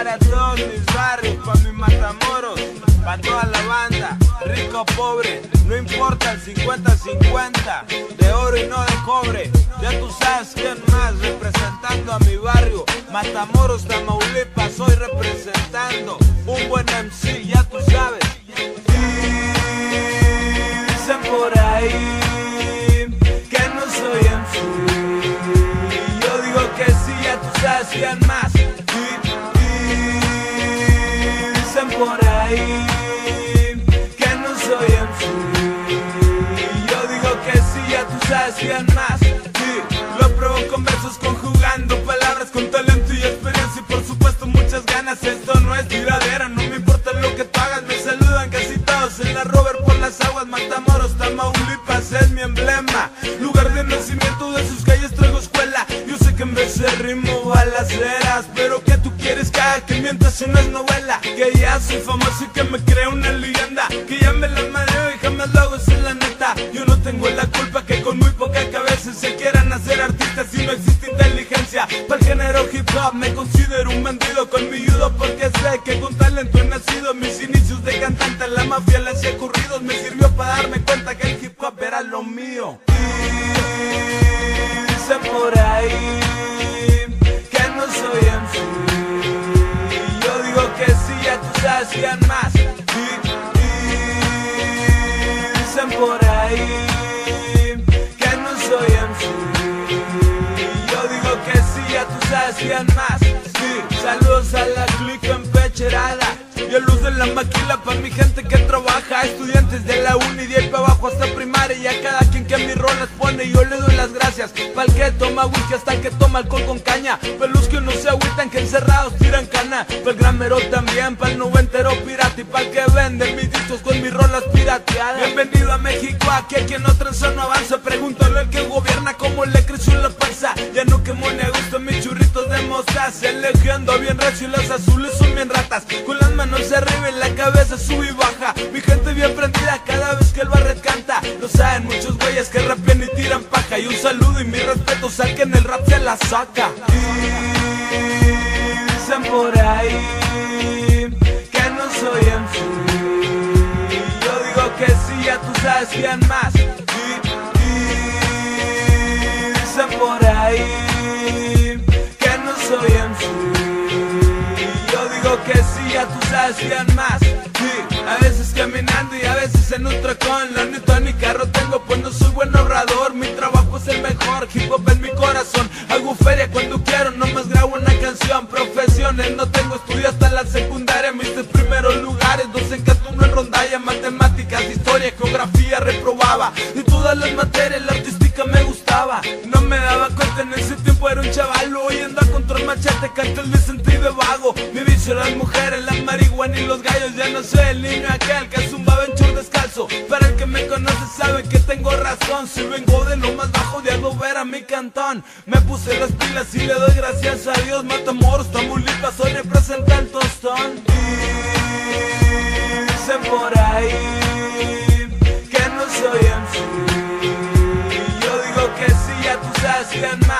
para todos mis barrios, pa' mi Matamoros, pa' toda la banda, rico o pobre, no importa el 50-50, de oro y no de cobre. Ya tú sabes quién más, representando a mi barrio, Matamoros, Tamaulipas, hoy representando un buen MC, ya tú sabes. Y dicen por ahí que no soy MC, yo digo que sí, ya tú sabes quién más. Y dicen por ahí que no soy MC, yo digo que sí, ya tú sabes quién más. Lo pruebo con versos, conjugando palabras con talento y experiencia y por supuesto muchas ganas. Esto no es tiradera, no me importa lo que tú hagas. Me saludan casi todos en la Rover por las aguas. Matamoros, Tamaulipas es mi emblema, lugar de nacimiento, de sus calles traigo escuela. Yo sé que en vez de ritmo balaceras, pero que tú quieres que haga, que mientras si no es novela. Que ya soy famoso y que me crea una leyenda, que ya me la mareo y jamás lo hago, esa es la neta. Yo no tengo la culpa que con muy poca cabeza se quieran hacer artistas y no existe inteligencia. Para el género hip hop me considero un bandido con mi judo, porque sé que con talento he nacido. Mis inicios de cantante en la mafia le hacía corridos, me sirvió para darme cuenta que el hip hop era lo mío. Y dicen por ahí que no soy MC, yo digo que sí, ya tú sabes quién más. Y dicen por ahí que no soy MC, yo digo que sí, ya tú sabes quién más. Sí, saludos a la clica empecherada y a luz de la maquila pa' mi gente que trabaja, estudiantes de la uni, de ahí pa' abajo hasta primaria, y a cada quien que mi rolas pone yo le doy las gracias. Pa'l que toma whisky hasta el que toma alcohol con caña, pa' los que no se agüitan que encerrados tiran cana, pa'l gramero también, pa'l noventero pirata y pa'l que vende mis discos con mis rolas pirateadas. Bienvenido a México, aquí a quien no tranza no avanza, pregúntale al que gobierna cómo le creció la panza. Ya no quemo ni a gusto mis churritos de mostaza, el ando bien recio y las azules son bien ratas, con las manos arriba y la cabeza sube y baja. Mi gente bien prendida cada vez que el Barret canta. Lo saben muchos güeyes que rapean y tiran paja, y un saludo y mis respetos al que en el rap se la saca. Y dicen por ahí que no soy MC, yo digo que sí, ya tú sabes quién más. Y dicen por ahí que no soy MC, yo digo que sí, ya tú sabes quién más. Sí, a veces caminando y a veces en un tracón, la neta ni carro tengo pues no soy buen ahorrador. Mi trabajo es el mejor, hip hop en mi corazón, hago feria cuando quiero, nomás grabo una canción. Profesiones, no tengo estudio hasta la secundaria, mis tres primeros lugares, dos en canto, uno en rondalla. Matemáticas, historia, geografía reprobaba, y todas las materias, la artística me gustaba. No me daba cuenta, en ese tiempo era un chaval, hoy ando a control machete, cartel de sentido de vago. Mi vicio, las mujeres, la marihuana y los gallos, ya no soy el niño aquel que zumbaba en short descalzo. Para el que me conoce sabe que tengo razón, si vengo de lo más bajo de ver a mi cantón. Me puse las pilas y le doy gracias a Dios. Matamoros, Tamaulipas, hoy representa el tostón. Y dicen por ahí que no soy MC, yo digo que sí, ya tú sabes quién más.